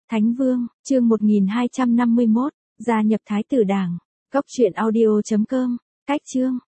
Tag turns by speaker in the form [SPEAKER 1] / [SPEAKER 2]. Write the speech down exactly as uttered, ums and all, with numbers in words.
[SPEAKER 1] Thánh Vương, chương một nghìn hai trăm năm mươi mốt, gia nhập Thái tử Đảng. Cốc truyện audio chấm com, cách chương.